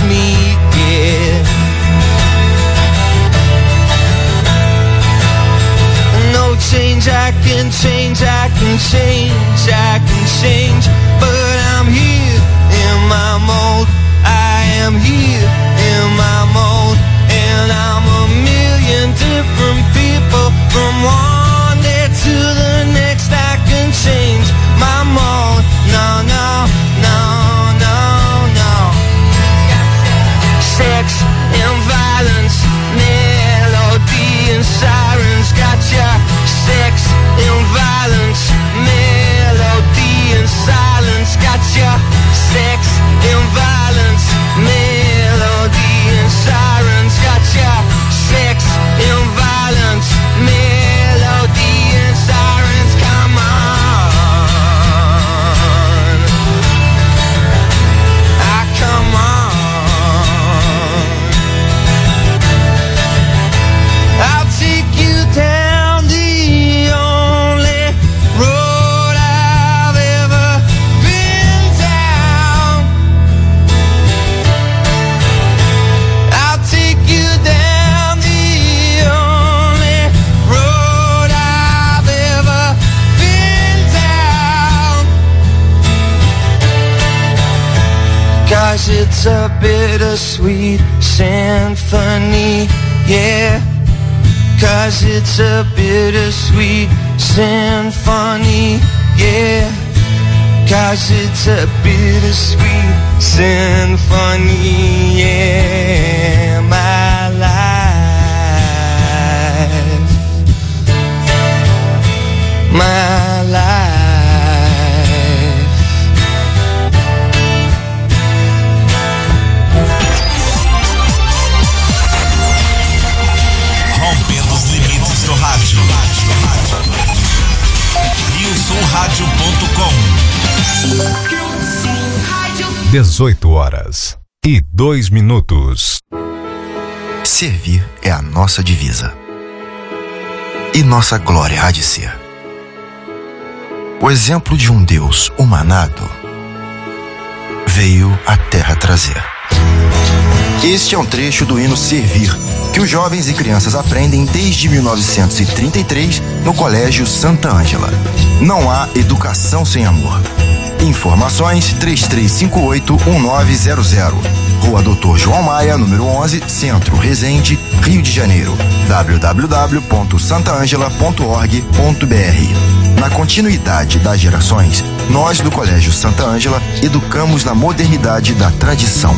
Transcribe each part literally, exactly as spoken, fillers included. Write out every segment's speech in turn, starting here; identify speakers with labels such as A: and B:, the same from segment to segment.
A: me get. No change, I can change, I can change, I can change, but I'm here in my mold. I am here in my mold, and I'm a million different people. From one day to the next, I can change my mold. No, no, no, no, no. Sex and violence, melody and sirens, gotcha. Sex and violence, melody and silence, gotcha. Sex and violence, melody and sirens, gotcha. Sex and violence, melody and sirens, come on. Ah, come on. I'll take you down the only road I've ever been down. I'll take you down the only road I've ever been down. 'Cause it's a bittersweet symphony, yeah. 'Cause it's a bittersweet symphony, yeah. 'Cause it's a bittersweet symphony, yeah. My life, my life.
B: Rompendo os limites do rádio. rio sul rádio ponto com.
C: dezoito horas e dois minutos.
D: Servir é a nossa divisa. E nossa glória há de ser. O exemplo de um Deus humanado veio à terra trazer. Este é um trecho do hino Servir, que os jovens e crianças aprendem desde mil novecentos e trinta e três no Colégio Santa Ângela. Não há educação sem amor. Informações três três cinco oito um nove zero zero. Rua Doutor João Maia, número onze, Centro, Resende, Rio de Janeiro. w w w ponto santa angela ponto org ponto b r. Na continuidade das gerações, nós do Colégio Santa Ângela educamos na modernidade da tradição.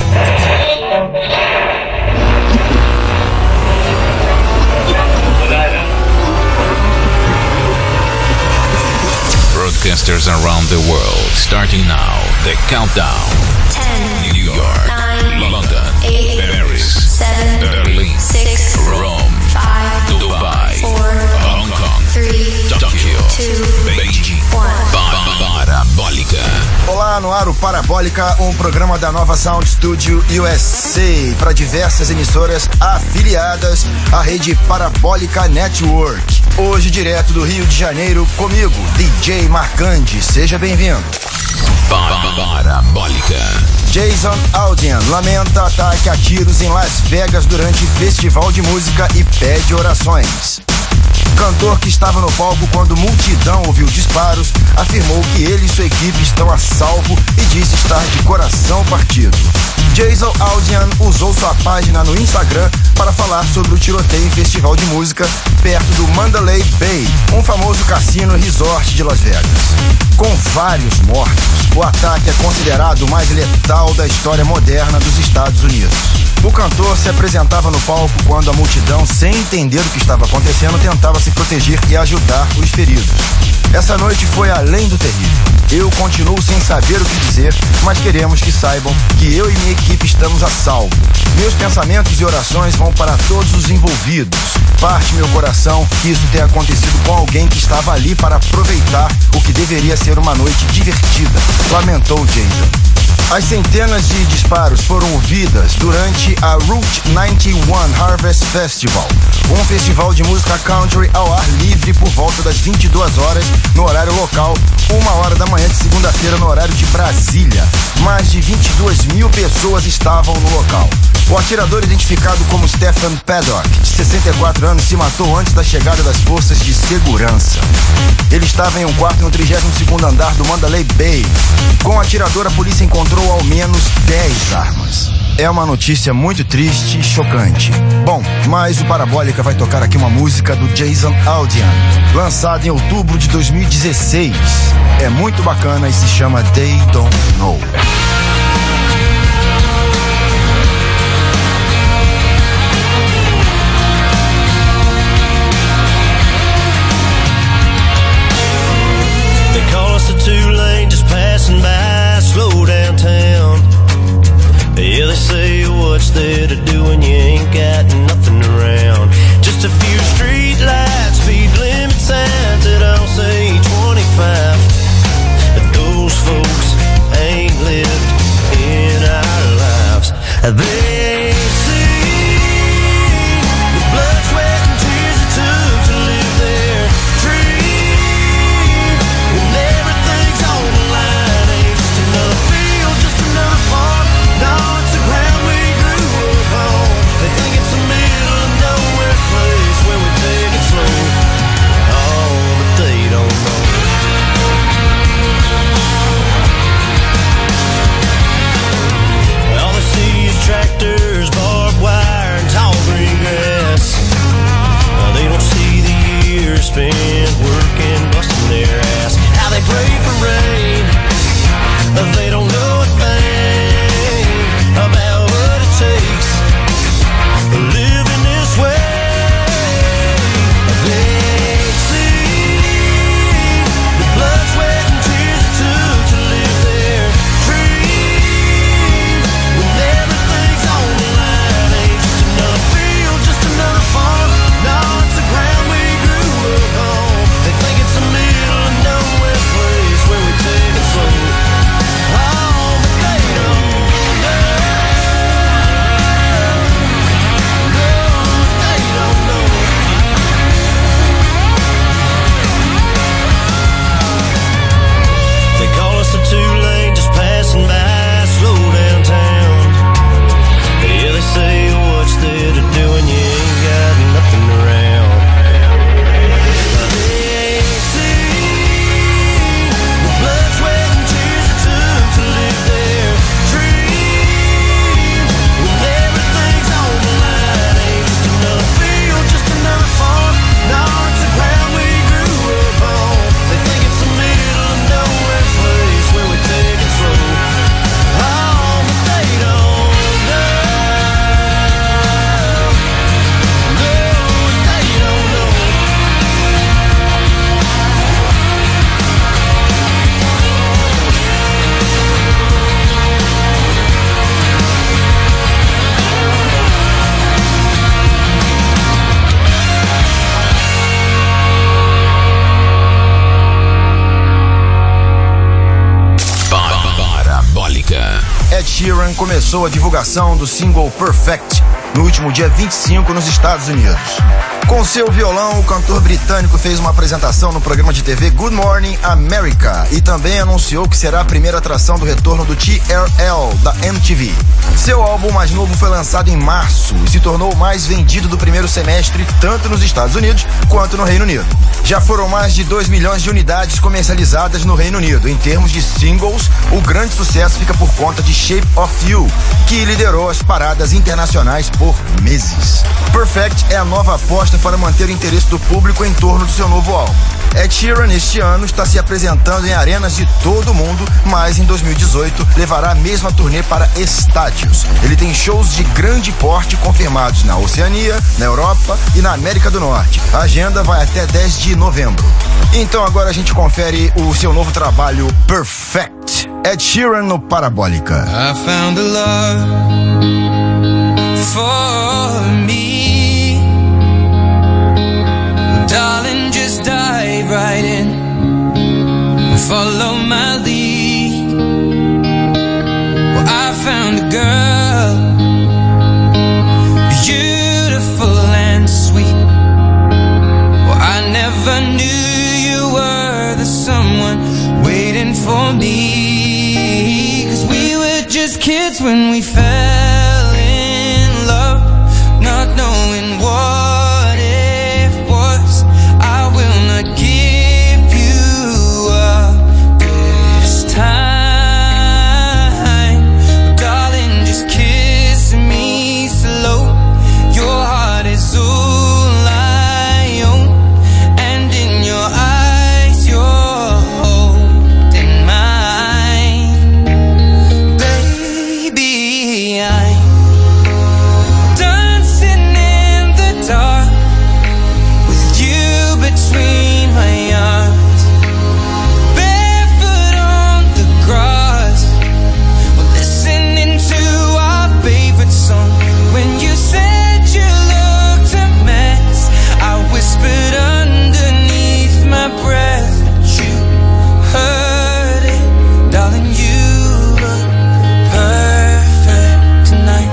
E: Broadcasters around the world, starting now, the countdown.
F: ten,
E: New York,
F: nine,
E: London,
F: eight,
E: Paris,
F: seven,
E: Berlin,
F: six,
E: Rome,
F: five,
E: Dubai,
F: four,
E: Hong Kong,
F: three,
E: Tokyo,
F: two,
E: Beijing,
F: one.
E: Parabólica.
D: Olá, no ar o Parabólica, um programa da Nova Sound Studio U S A para diversas emissoras afiliadas à rede Parabólica Network. Hoje direto do Rio de Janeiro, comigo, D J Marcandi. Seja bem-vindo.
E: Parabólica.
D: Jason Aldean lamenta ataque a tiros em Las Vegas durante festival de música e pede orações. Cantor que estava no palco quando multidão ouviu disparos afirmou que ele e sua equipe estão a salvo e disse estar de coração partido. Jason Aldean usou sua página no Instagram para falar sobre o tiroteio em festival de música perto do Mandalay Bay, um famoso cassino resort de Las Vegas. Com vários mortos, o ataque é considerado o mais letal da história moderna dos Estados Unidos. O cantor se apresentava no palco quando a multidão, sem entender o que estava acontecendo, tentava se proteger e ajudar os feridos. Essa noite foi além do terrível. Eu continuo sem saber o que dizer, mas queremos que saibam que eu e minha equipe estamos a salvo. Meus pensamentos e orações vão para todos os envolvidos. Parte meu coração que isso tenha acontecido com alguém que estava ali para aproveitar o que deveria ser uma noite divertida, lamentou Jason. As centenas de disparos foram ouvidas durante a Route noventa e um Harvest Festival, um festival de música country ao ar livre por volta das vinte e duas horas no horário local, uma hora da manhã de segunda-feira no horário de Brasília. Mais de vinte e duas mil pessoas estavam no local. O atirador, identificado como Stephen Paddock, de sessenta e quatro anos, se matou antes da chegada das forças de segurança. Ele estava em um quarto no trigésimo segundo andar do Mandalay Bay. Com o atirador, a polícia encontrou ao menos dez armas. É uma notícia muito triste e chocante. Bom, mas o Parabólica vai tocar aqui uma música do Jason Aldean, lançada em outubro de dois mil e dezesseis. É muito bacana e se chama They Don't Know.
A: They call us a two-lane just passing by, slow downtown. Yeah, they say what's there to do when you ain't got nothing around. Just a few street lights, speed limit signs that all say twenty-five. But those folks ain't lived in our lives. They see the blood, sweat, and tears it took to live their dreams. When everything's on the line, ain't just another field, just another farm. No, it's the ground we grew up on. They think it's a middle of nowhere place where we take it slow. Oh, but they don't know. All they see is tractors, barbed wire, and tall green grass. Now they don't see the years spent working, busting their ass. How they pray for rain, they don't know a thing about what it takes living this way. They see the blood, sweat, and tears it took to live their dreams. When everything's on the line, ain't just another field, just another farm. No, it's the ground we grew up on. They think it's a middle of nowhere place where we take it slow. Oh, but they don't know. They call us a two-lane just passing by, slow downtown. Yeah, they say what's there to do when you ain't got nothing around. They see the blood, sweat, and tears it took to live their dreams. When everything's on the line, ain't just another field, just another farm. No, it's the ground we grew up on. They think it's a middle of nowhere place where we take it slow. Oh, but they don't know. No, they don't know.
E: Parabólica.
D: Ed Sheeran começou a divulgação do single Perfect no último dia vinte e cinco nos Estados Unidos. Com seu violão, o cantor britânico fez uma apresentação no programa de T V Good Morning America e também anunciou que será a primeira atração do retorno do T R L da M T V. Seu álbum mais novo foi lançado em março e se tornou o mais vendido do primeiro semestre tanto nos Estados Unidos quanto no Reino Unido. Já foram mais de dois milhões de unidades comercializadas no Reino Unido. Em termos de singles, o grande sucesso fica por conta de Shape of You, que liderou as paradas internacionais por meses. Perfect é a nova aposta para manter o interesse do público em torno do seu novo álbum. Ed Sheeran este ano está se apresentando em arenas de todo o mundo, mas em dois mil e dezoito levará a mesma turnê para estádios. Ele tem shows de grande porte confirmados na Oceania, na Europa e na América do Norte. A agenda vai até dez de novembro. Então agora a gente confere o seu novo trabalho Perfect. Ed Sheeran no Parabólica.
A: I found a love for me. Darling, just dive right in and follow my lead. Well, I found a girl, beautiful and sweet. fell in love, not knowing what it was. I will not give you up this time, darling, just kiss me slow. Your heart is all I own, and in your eyes you're holding mine. Baby, I'm dancing in the dark with you between my arms, barefoot on the grass, we're listening to our favorite song. When you said you looked a mess, I whispered underneath my breath, but you heard it, darling, you look perfect tonight.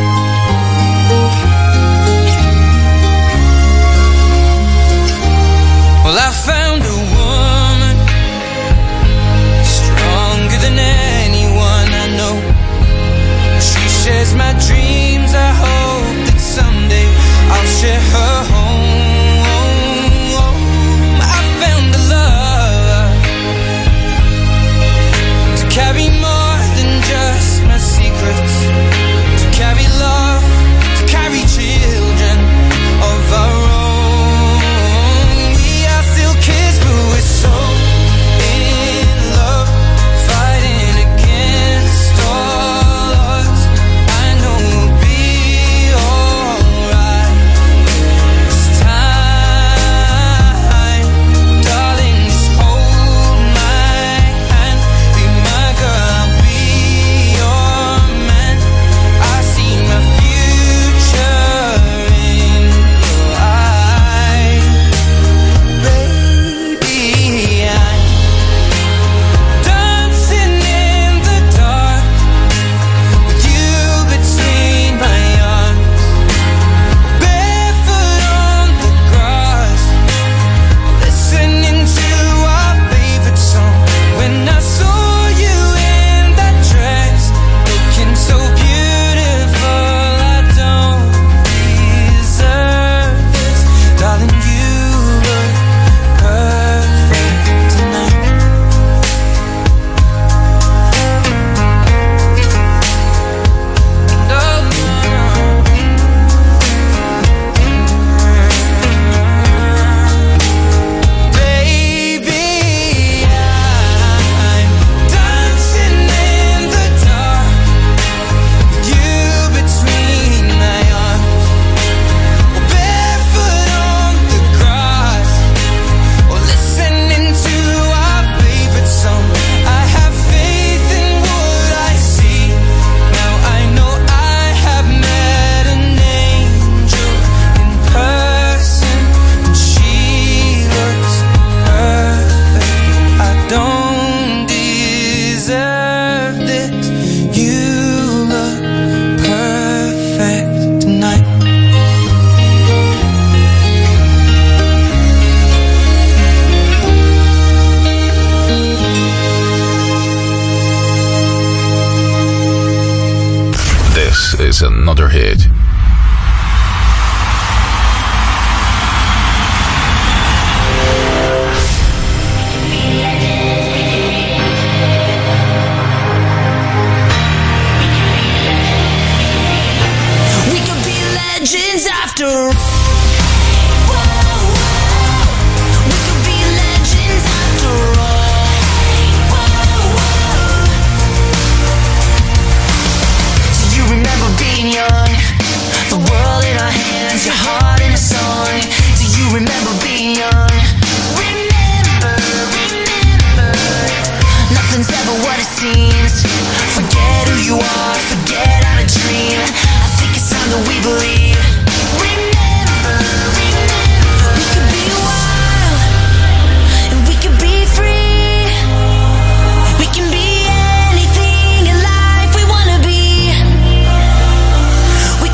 A: Well, I found a woman stronger than anyone I know. She shares my dreams. I hope that someday I'll share her home. I found a love to carry more than just my secrets, to carry love, to carry children of our own. We are still kids, but we're so in love, fighting against all odds. I know we'll be alright this time, darling, just hold my hand, be my girl, I'll be your man. I see my future in your eyes. Baby, I'm dancing in the dark with you between my arms, barefoot on the grass, listening to our favorite song. When I saw you in that dress, looking so beautiful, I don't deserve this, darling, you look perfect tonight. No, baby, I'm dancing in the dark with you between my arms, barefoot on the grass, or listening to our favorite song. I have faith in what I see. Now I know I have met an angel in person, and she looks perfect. I don't deserve this. You look perfect tonight.
E: This is another hit.
A: We could be legends after all. We could be legends after all. Do you remember being young? The world in our hands, your heart in a song. Do you remember being young? Remember, remember, nothing's ever what it seems. Forget who you are, forget how to dream. I think it's time that we believe. Remember, remember, we could be wild, and we could be free. We can be anything in life we wanna be.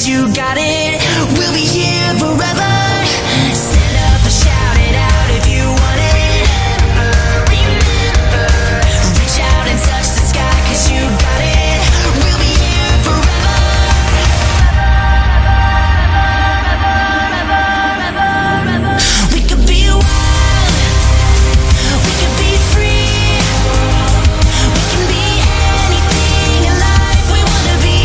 F: 'cause you got it. We'll be here forever. Stand up and shout it out if you want it. Remember, reach out and touch the sky 'cause you got it. We'll be here forever. We could be wild, we could be free, we can be anything in life we wanna be.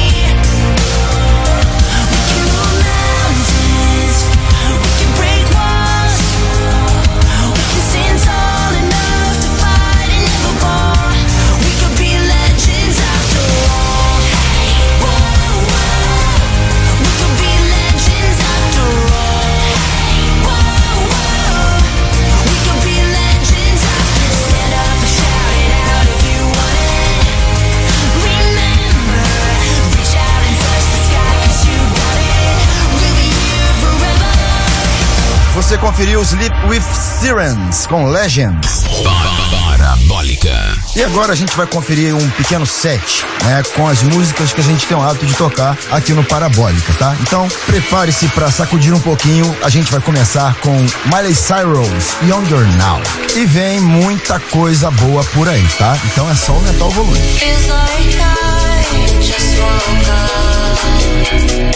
F: We can move mountains, we can break walls, we can stand tall enough to fight and never fall. We could be legends after all. Hey, whoa, whoa. We could be legends after all. Hey, whoa, whoa. We could be legends after. Stand up and shout it out if you want it. Remember, reach out and touch the sky 'cause you got it. We'll be here forever.
D: Você conferiu Sleep with Sirens com Legends.
E: Parabólica.
D: E agora a gente vai conferir um pequeno set, né, com as músicas que a gente tem o hábito de tocar aqui no Parabólica, tá? Então, prepare-se pra sacudir um pouquinho. A gente vai começar com Miley Cyrus, Younger Now. E vem muita coisa boa por aí, tá? Então é só aumentar o volume.
F: Feels like I just woke up.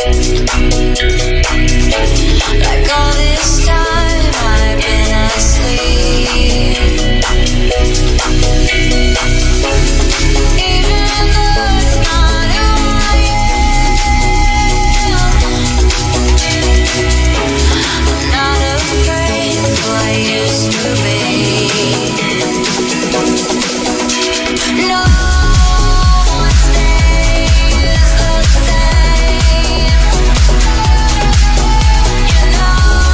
F: Like all this time I've been asleep. Even though it's not who I am, I'm not afraid of who I used to be. No one stays the same. You know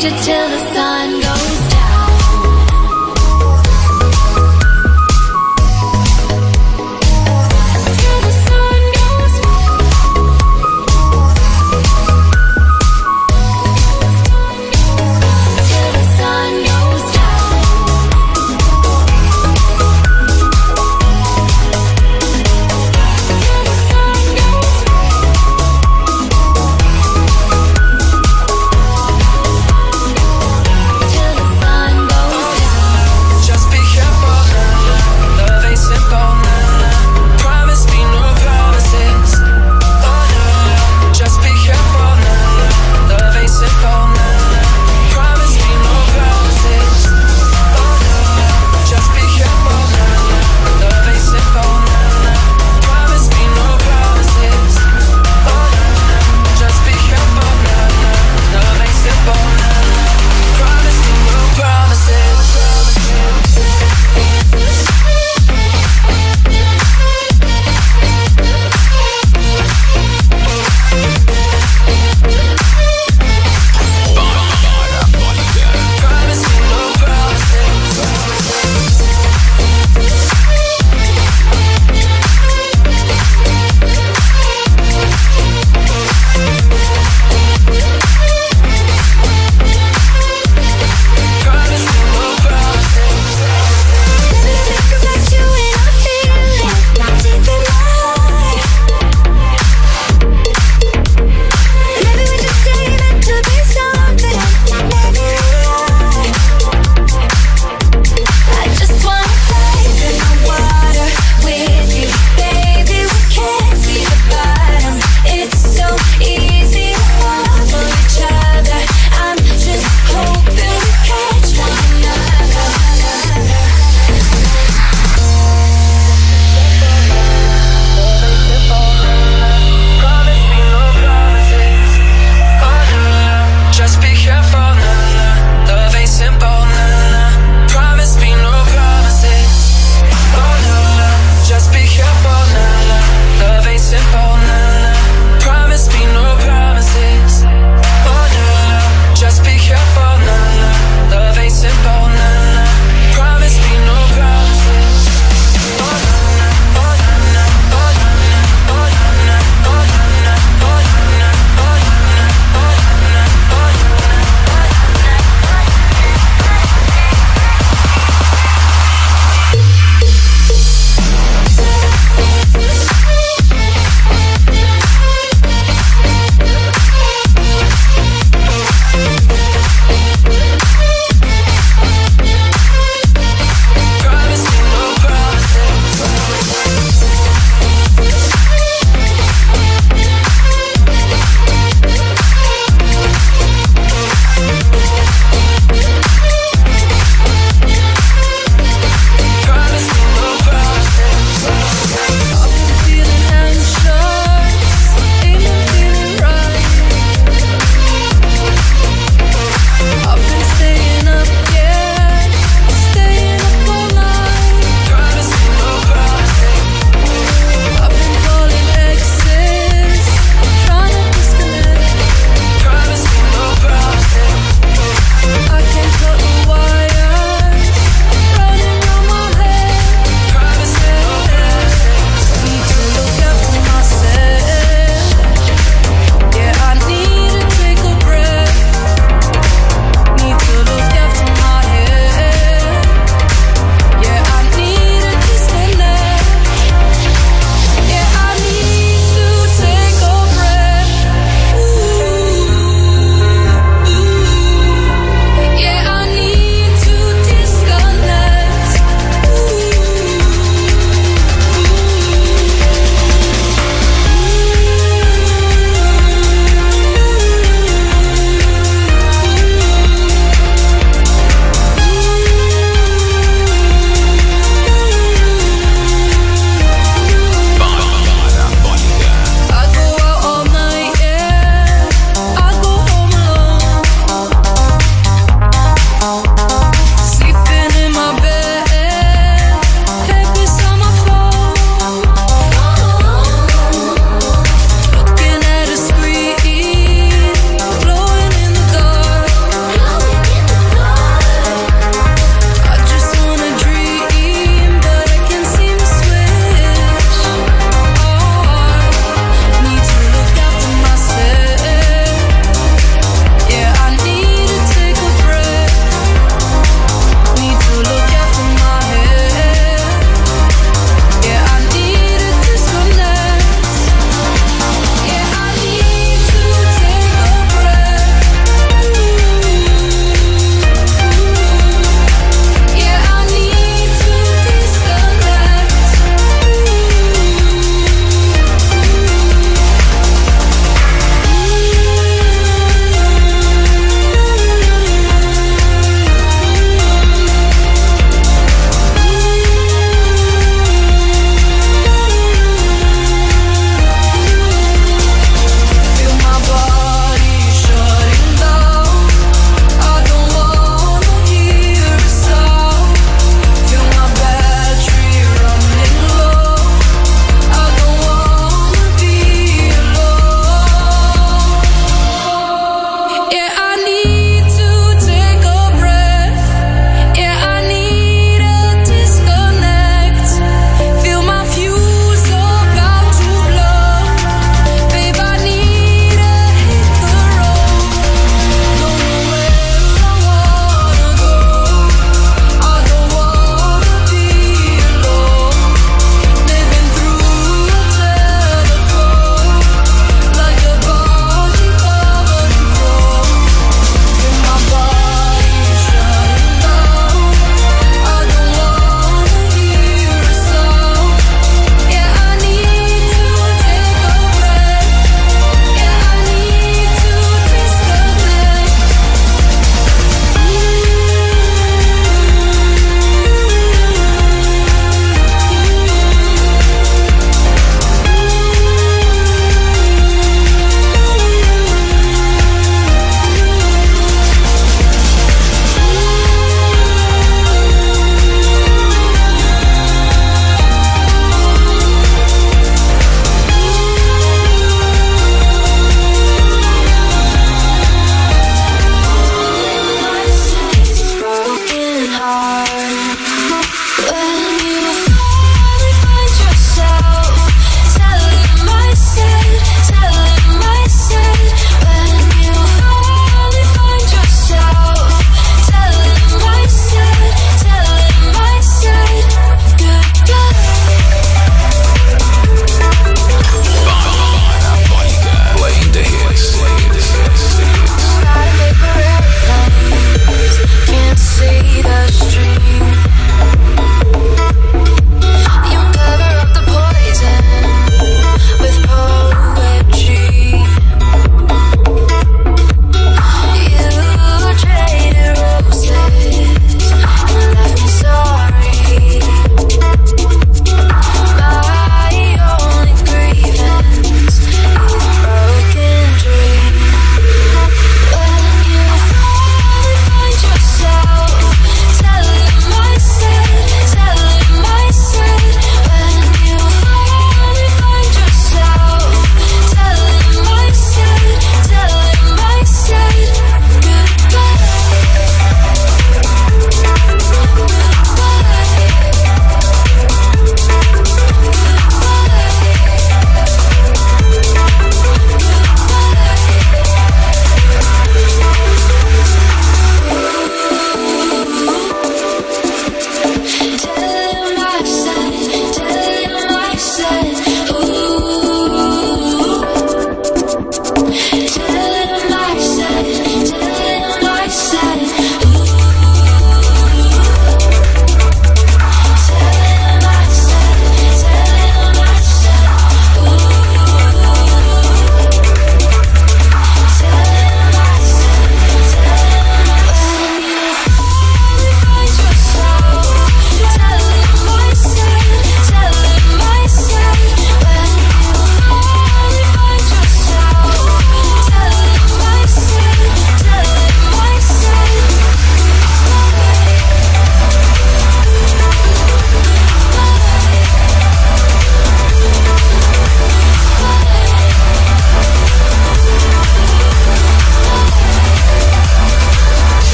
F: change it till the sun goes down.
A: Till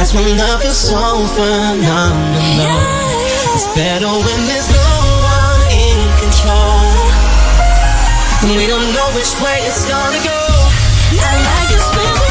A: That's when love is so phenomenal. It's better when there's no one in control. We don't know which way it's gonna go. I like it when we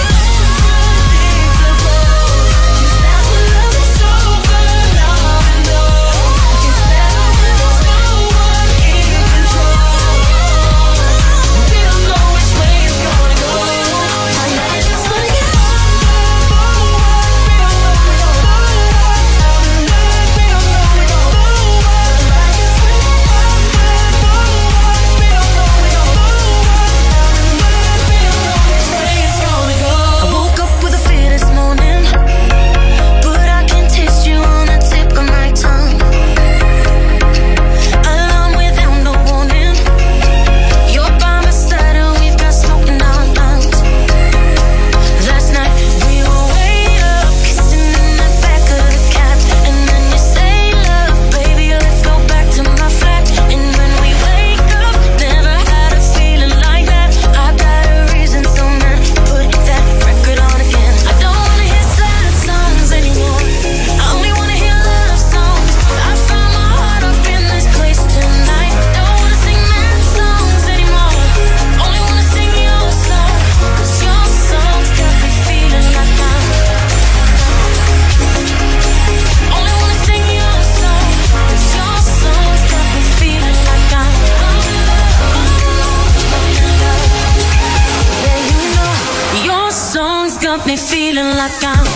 A: me feeling like I'm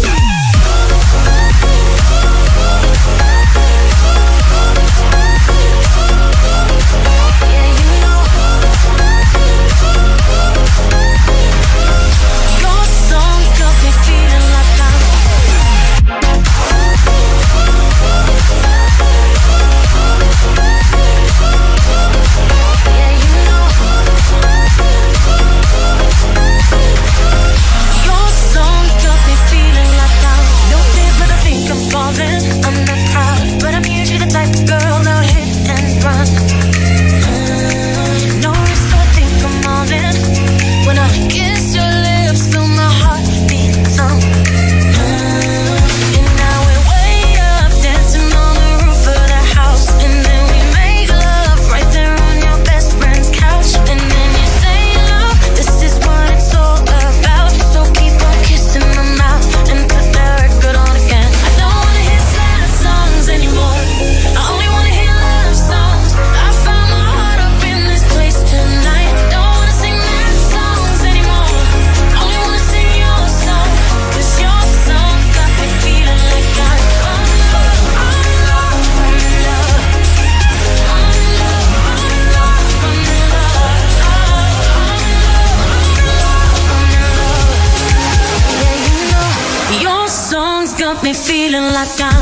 A: me feeling like I'm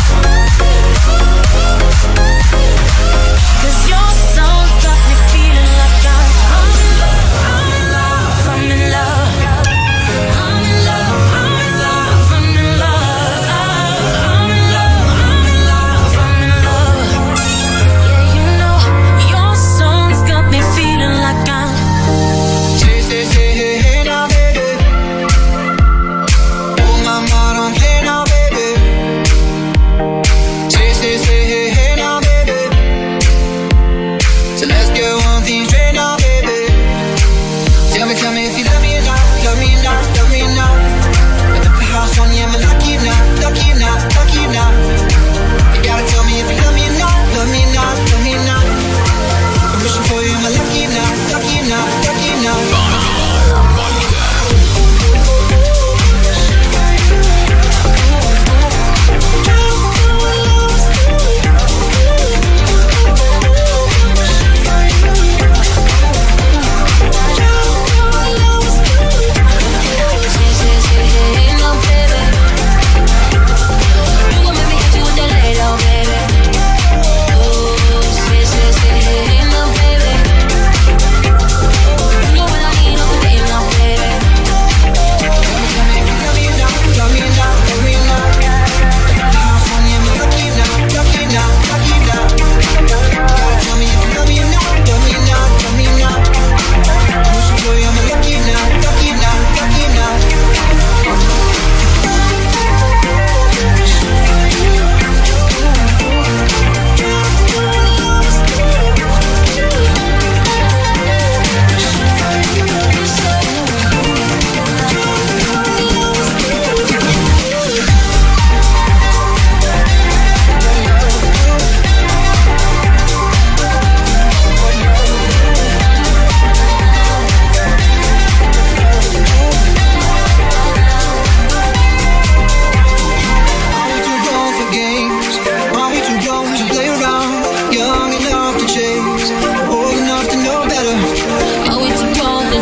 A: feeling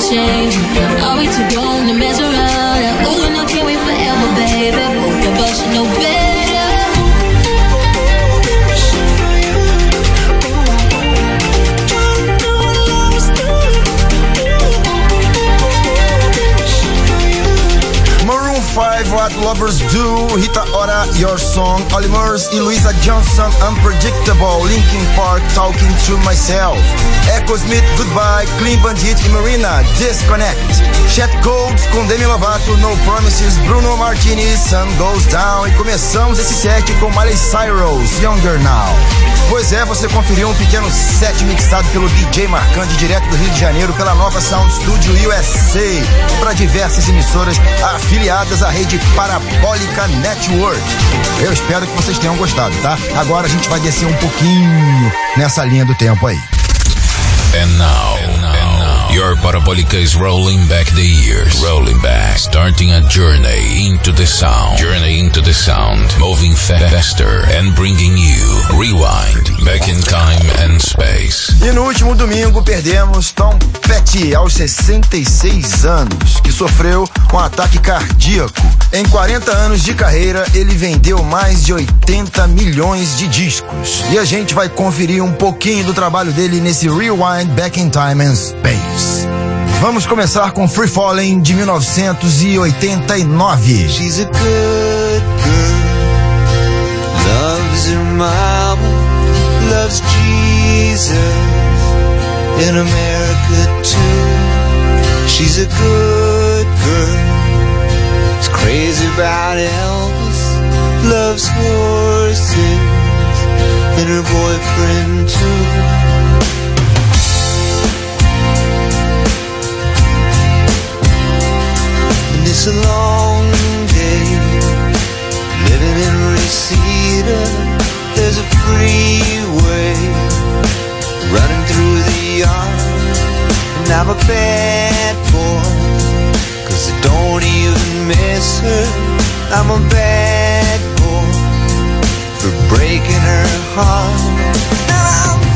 F: change. Are we too grown to mess around? Oh, no, can't wait forever, baby. Both of us should know better.
D: five, What Lovers Do, Rita Ora, Your Song, Olly Murs e Louisa Johnson, Unpredictable, Linkin Park, Talking to Myself, Echo Smith, Goodbye, Clean Bandit e Marina, Disconnect, Chet Codes com Demi Lovato, No Promises, Bruno Martinez, Sun Goes Down, e começamos esse set com Miley Cyrus, Younger Now. Pois é, você conferiu um pequeno set mixado pelo D J Marcante, direto do Rio de Janeiro, pela Nova Sound Studio U S A, para diversas emissoras afiliadas à rede Parabólica Network. Eu espero que vocês tenham gostado, tá? Agora a gente vai descer um pouquinho nessa linha do tempo aí.
E: And now, and now, your Parabolica is rolling back the years, rolling back, starting a journey into the sound, journey into the sound, moving faster and bringing you rewind, back in time and space.
D: E no último domingo perdemos Tom Petty aos sessenta e seis anos, que sofreu um ataque cardíaco. Em quarenta anos de carreira, ele vendeu mais de oitenta milhões de discos. E a gente vai conferir um pouquinho do trabalho dele nesse Rewind Back in Time and Space. Vamos começar com Free Fallin' de mil novecentos e oitenta e nove.
A: She's a good girl, loves her mama, loves Jesus, in America too. She's a good girl, is crazy about Elvis, loves horses, and her boyfriend too. It's a long day, living in Reseda. There's a freeway running through the yard, and I'm a bad boy, cause I don't even miss her. I'm a bad boy for breaking her heart. Now I'm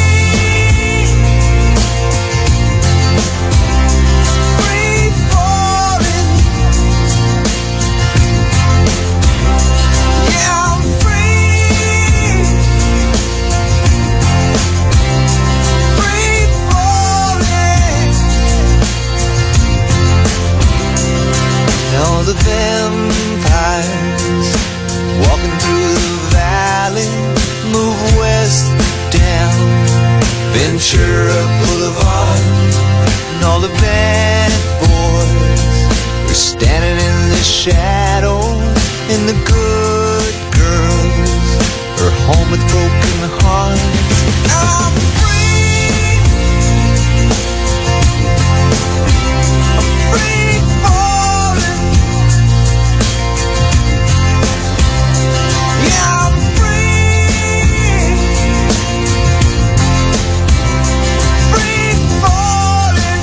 A: all the vampires walking through the valley move west down Ventura Boulevard, and all the bad boys are standing in the shadow, and the good girls are home with broken hearts. I'm free, I'm free falling. Yeah, I'm free, free falling.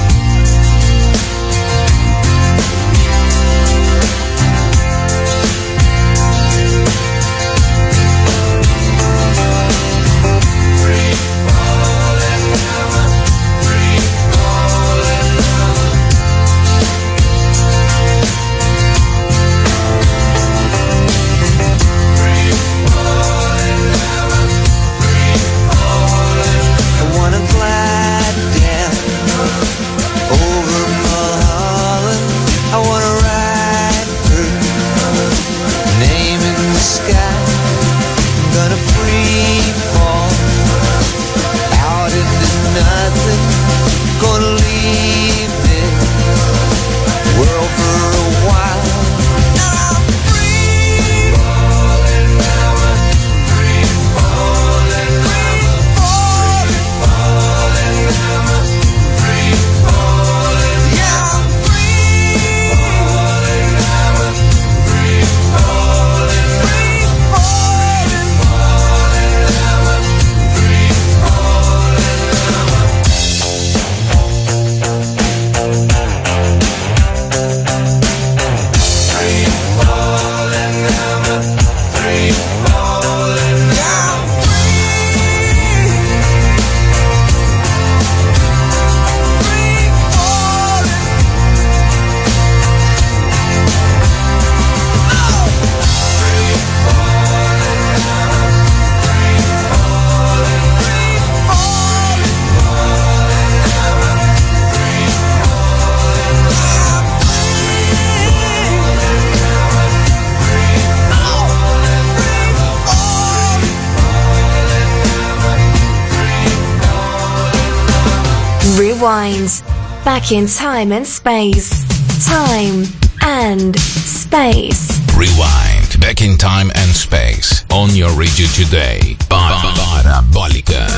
G: Rewind. Back in time and space. Time and space.
E: Rewind. Back in time and space. On your radio today. Parabólica.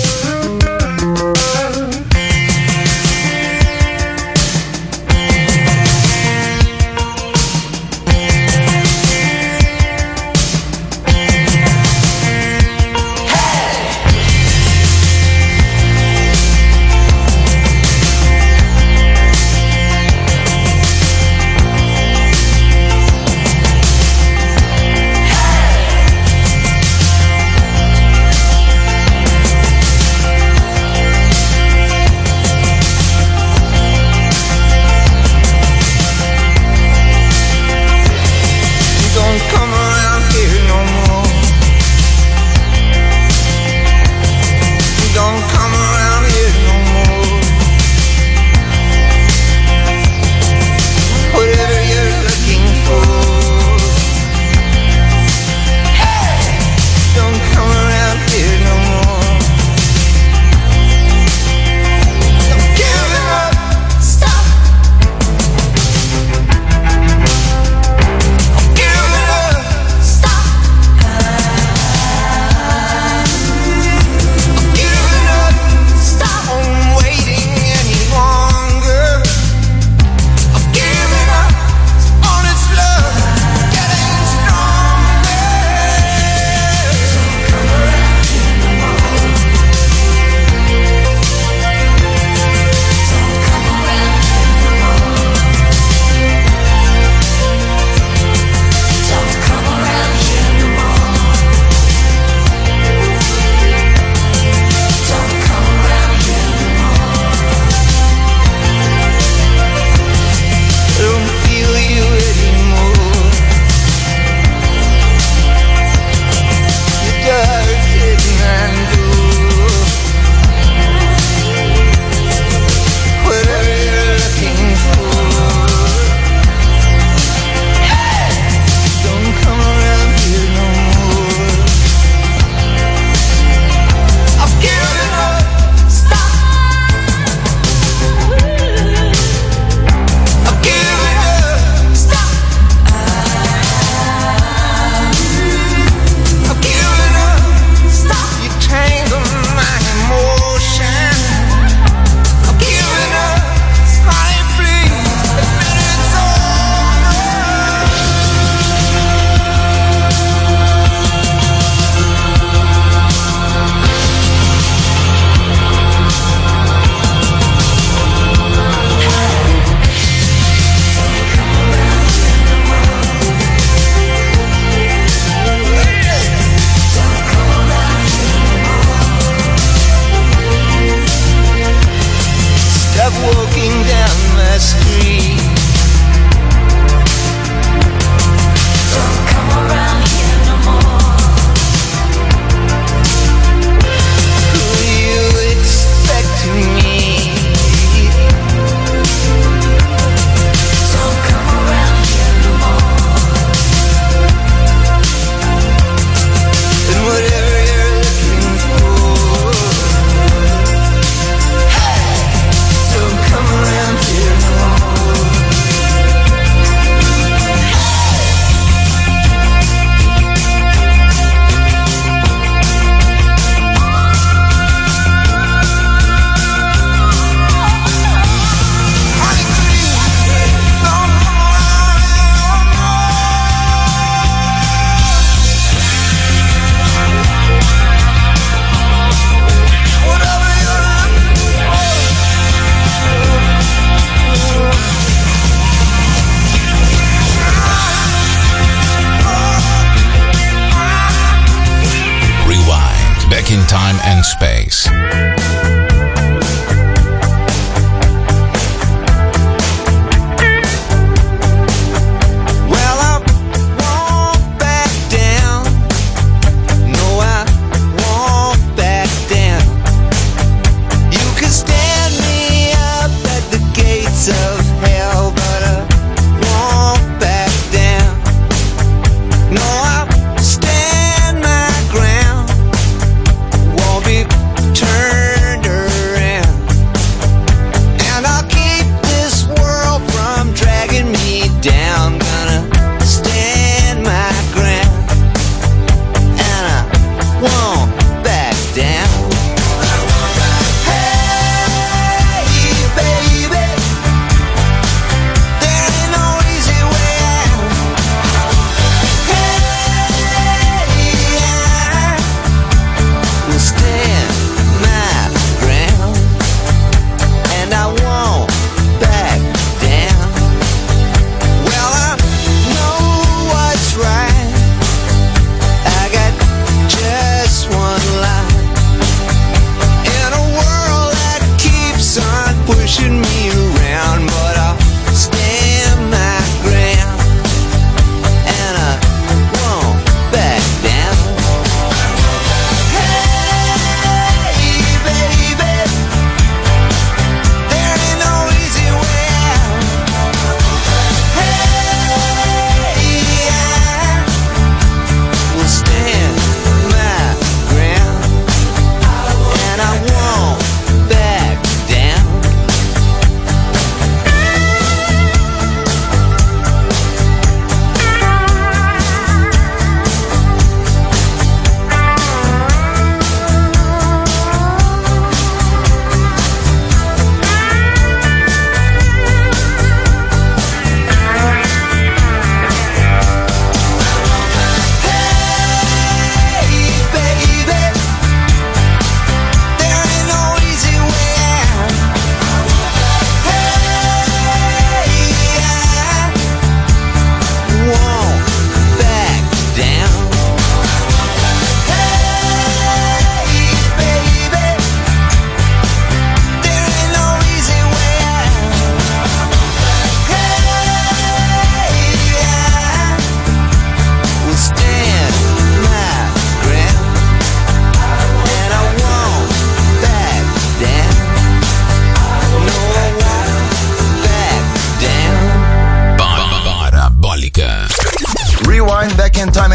E: Time and Space.
A: Turn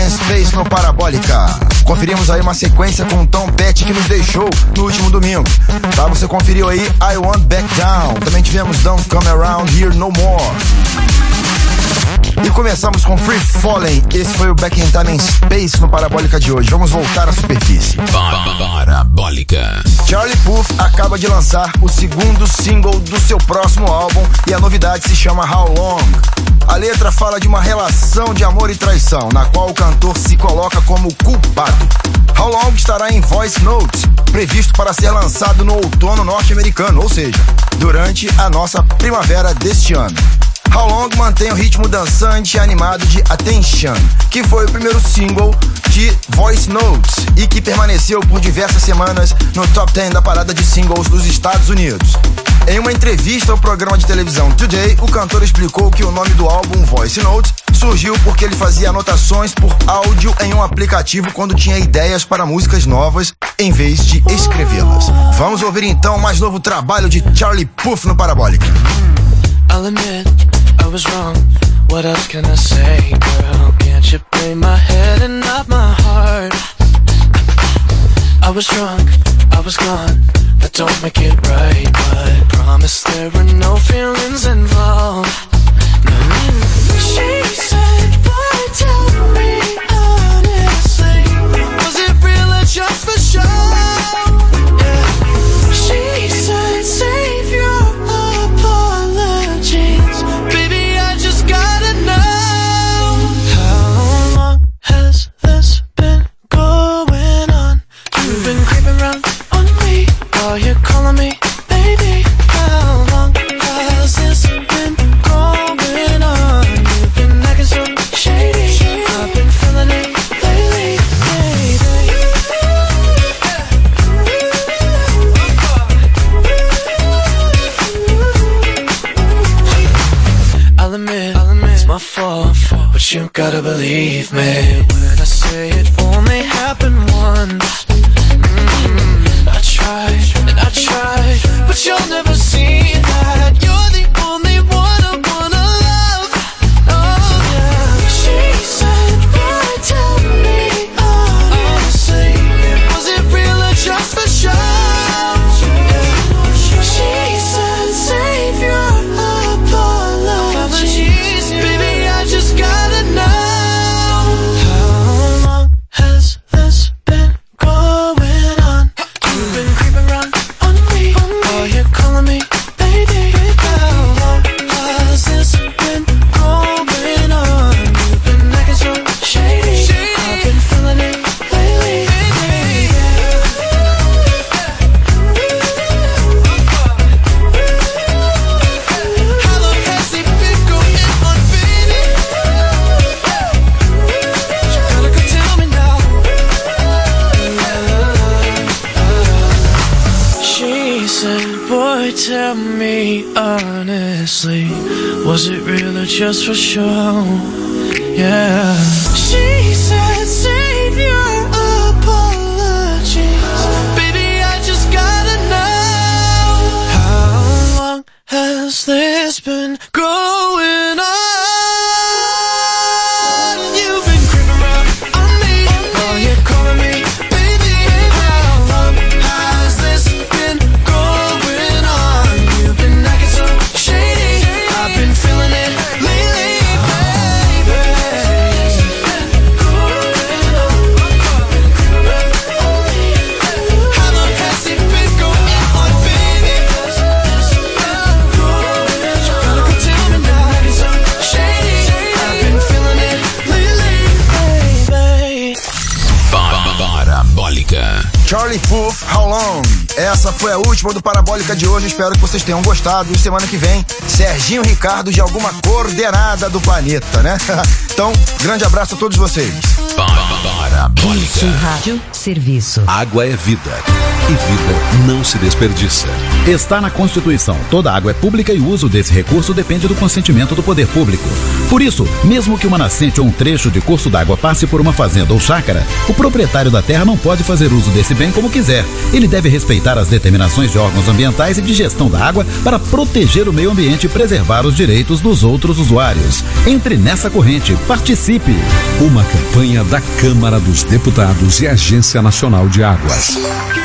D: and Space no Parabólica. Conferimos aí uma sequência com o Tom Petty que nos deixou no último domingo. Tá, você conferiu aí I Want Back Down. Também tivemos Don't Come Around Here No More. E começamos com Free Falling. Esse foi o Back in Time and Space no Parabólica de hoje. Vamos voltar à superfície.
E: Parabólica.
D: Charlie Puth acaba de lançar o segundo single do seu próximo álbum e a novidade se chama How Long. A letra fala de uma relação de amor e traição, na qual o cantor se coloca como culpado. How Long estará em Voice Notes, previsto para ser lançado no outono norte-americano, ou seja, durante a nossa primavera deste ano. How Long mantém o ritmo dançante e animado de Attention, que foi o primeiro single de Voice Notes e que permaneceu por diversas semanas no top dez da parada de singles dos Estados Unidos. Em uma entrevista ao programa de televisão Today, o cantor explicou que o nome do álbum Voice Notes surgiu porque ele fazia anotações por áudio em um aplicativo quando tinha ideias para músicas novas em vez de escrevê-las. Vamos ouvir então o mais novo trabalho de Charlie Puth no Parabólica.
A: I'll admit I was wrong. What else can I say, girl? Can't you play my head and not my heart? I was drunk, I was gone. That don't make it right, but promise there were no feelings involved. No. She said, boy, tell me honestly, was it real or just for show? Yeah. She said, save your apologies, baby, I just gotta know. How long has this been going on? You've been creeping around on me while you're calling me baby. How long has this been going on? You've been acting so shady, I've been feeling it lately, baby. I'll admit, I'll admit it's my fault, but you gotta believe me when I say it only happened once. Mm, I tried and I tried, but you'll never see that. You're the only one I wanna love. Oh yeah. She said, boy, tell me honestly, was it real or just for show? She said, save your apologies, baby, I just gotta know. How long has this been going on? You've been creeping around on me while you're calling me baby. How long has this been going on? You've been acting so shady, I've been feeling it lately, baby. How long has it been going on, baby? You gotta go tell me now. She said, boy, tell me honestly, was it real or just for show? Yeah. She said, save your apologies, baby, I just gotta know. How long has this been going on? You've been creeping around on me while you're calling me baby. How long has this been going on? You've been acting so shady, I've been feeling it lately, baby. How long has it been going on, baby? You gotta go tell me now. It's so shady, I've been feeling it lately, baby.
E: Parabólica.
D: Charlie Puth, How Long? Essa foi a última do Parabólica de hoje. Espero que vocês tenham gostado. E semana que vem, Serginho Ricardo de alguma coordenada do planeta, né? Então, grande abraço a todos vocês.
E: Parabólica.
H: Rádio Serviço.
C: Água é vida.
H: e vida não se desperdiça.
I: Está na Constituição. Toda água é pública e o uso desse recurso depende do consentimento do poder público. Por isso, mesmo que uma nascente ou um trecho de curso d'água passe por uma fazenda ou chácara, o proprietário da terra não pode fazer uso desse bem como quiser. Ele deve respeitar as determinações de órgãos ambientais e de gestão da água para proteger o meio ambiente e preservar os direitos dos outros usuários. Entre nessa corrente, participe.
H: Uma campanha da Câmara dos Deputados e Agência Nacional de Águas.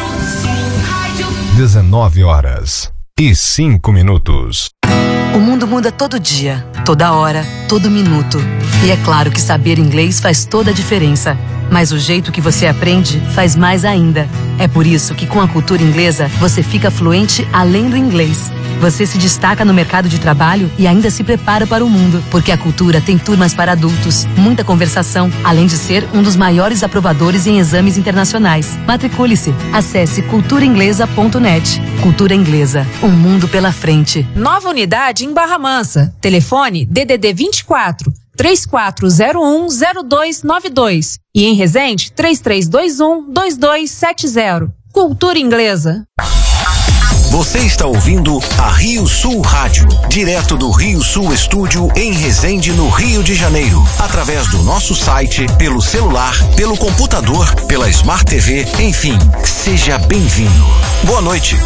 C: dezenove horas e cinco minutos.
J: O mundo muda todo dia, toda hora, todo minuto. E é claro que saber inglês faz toda a diferença. Mas o jeito que você aprende faz mais ainda. É por isso que com a cultura inglesa você fica fluente além do inglês. Você se destaca no mercado de trabalho e ainda se prepara para o mundo, porque a cultura tem turmas para adultos, muita conversação, além de ser um dos maiores aprovadores em exames internacionais. Matricule-se. Acesse cultura inglesa ponto net. Cultura Inglesa, um mundo pela frente.
K: Nova unidade em Barra Mansa. Telefone D D D vinte e quatro, três quatro zero um, zero dois nove dois. E em Resende, três três dois um, dois dois sete zero. Cultura Inglesa.
L: Você está ouvindo a Rio Sul Rádio, direto do Rio Sul Estúdio em Resende, no Rio de Janeiro, através do nosso site, pelo celular, pelo computador, pela Smart T V, enfim, seja bem-vindo. Boa noite.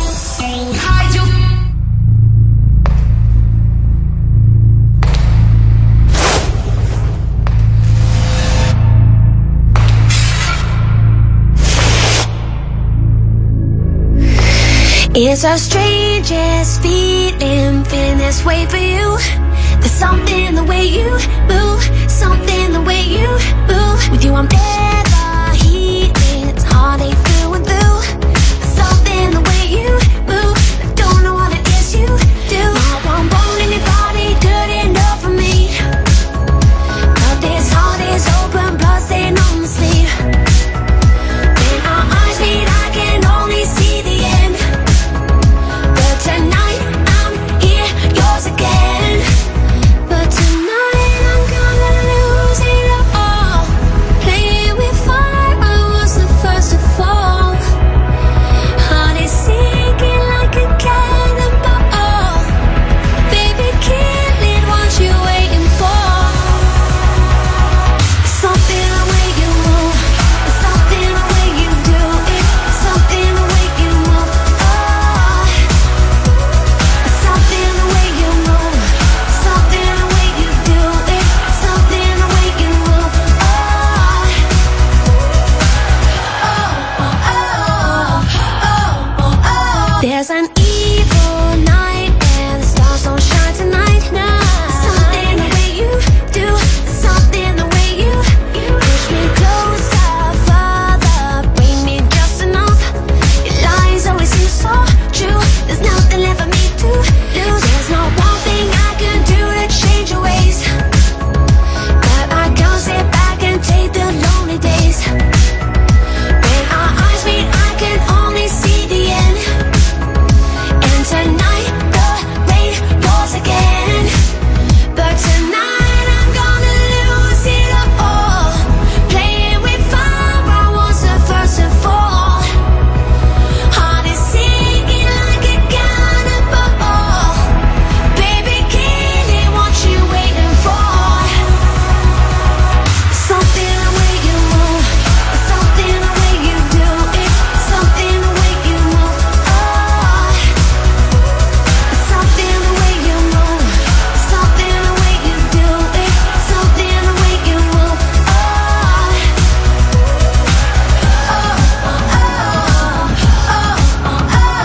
F: It's the strangest feeling, feeling this way for you. There's something the way you move, something the way you move. With you I'm never healing, it's heartache through and through. There's something the way you move, I don't know what it is you do. Not one bone in your body good enough for me. But this heart is open, blood stain on the sleeve. When our eyes meet I can only see the end. Tonight I'm here, yours again. But tonight I'm gonna lose it all. Playing with fire, I was the first to fall. Heart is sinking like a cannonball. Baby, kill it, what you waiting for? Something the way you move, something the way you do it, something the way you move. Something the way you move, something the way you do it, something the way you move. Oh, oh, oh, oh, oh, oh. There's an evil night and the stars don't shine tonight. Something the way you do, something the way you push me closer, further, bring me just enough. Your lies always seem so true. There's nothing left for me to lose. There's not one thing I can do to change your ways, but I can't sit back and take the lonely days. When our eyes meet I can only see the end. And tonight the rain pours again. But tonight I'm gonna lose it all. Playing with fire, I was the first to fall. Heart is sinking like a cannonball. Baby, kill it, what you waiting for? Something the way you move, something the way you do it, something the way you move. Oh, something the way you move, something the way you do it, something the way you move. Oh, oh, oh, oh, oh,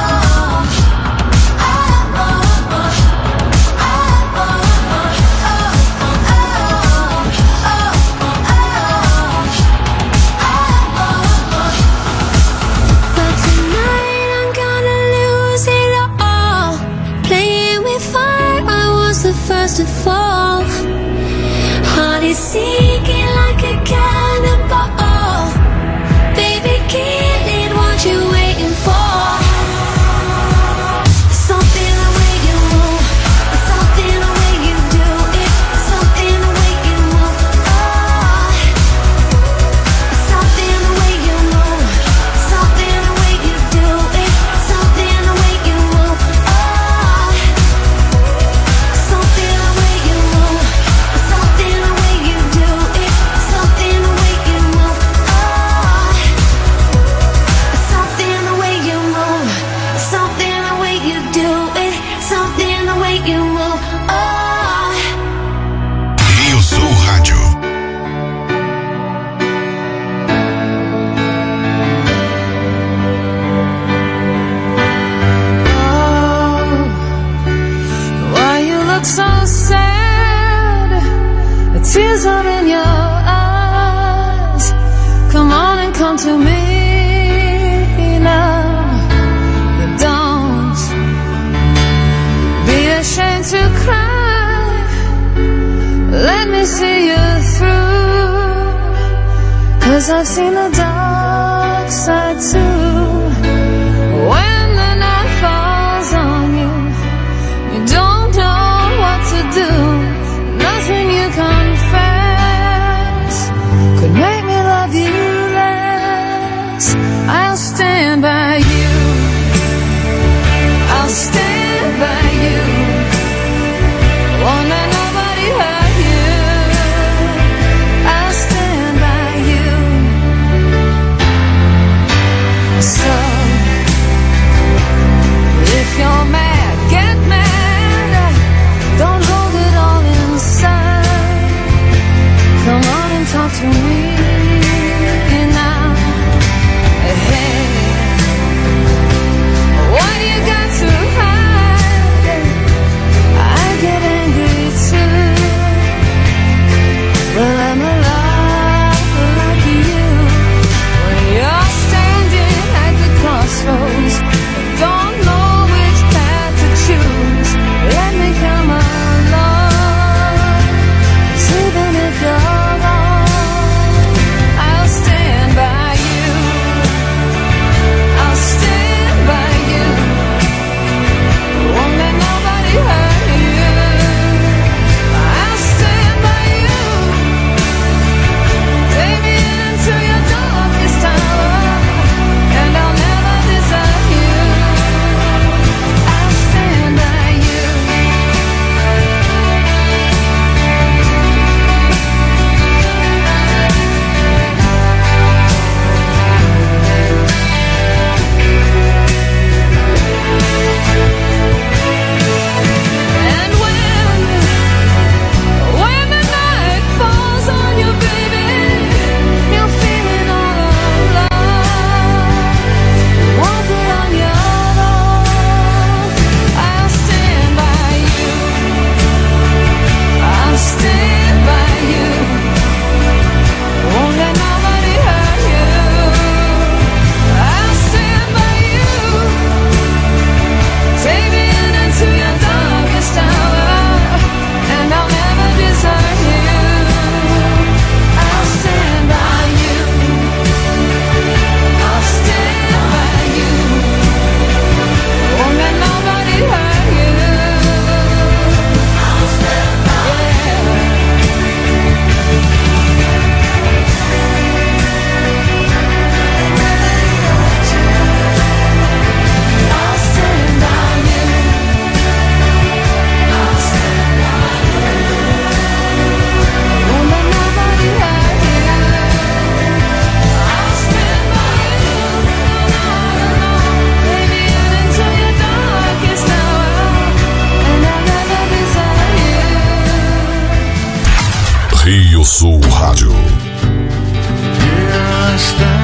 F: But tonight I'm gonna lose it all. Playing with fire, I was the first to fall. Heart is sinking like a cannonball. Baby, kill it, what you waiting for? Something the way you move, something the way you do it, something the way you move. Oh, something the way you move, something the way you do
M: are in your eyes. Come on and come to me now. Don't be ashamed to cry. Let me see you through. 'Cause I've seen the dark side too. When the night falls on you, you don't know what to do. Nothing you confess could make me love you less. I'll stand by you. I'll stand by you. Won't let nobody hurt you. I'll stand by you. So if you're mad, get mad. Don't hold it all inside. Come on and talk to me now. Hey, what you got to hide? I get angry too. Well, I'm alive like you. When you're standing at the crossroads, don't know which path to choose. Let me come along. 'Cause even if you're wrong, I'll stand by you. I'll stand by you. Won't let nobody hurt you. I'll stand by you. Take me into your darkest hour, and I'll never desert you. I'll stand by you. And when, when the night falls on you, baby, you're feeling all alone. Won't be on your own. I'll stand by you. I'll stand by you. Won't let nobody hurt you. I'll stand by you. Take me into your darkest hour, and I'll never desert you. I'll stand by you. I'll stand by you. Won't let nobody hurt you. I'll stand by you. I'll stand by you. I'll stand by you. Won't let nobody hurt you. I'll stand by you. No, no, no. Take me into your darkest hour, and I'll never desert you.
C: Rio Sul Rádio.
A: Here I stand.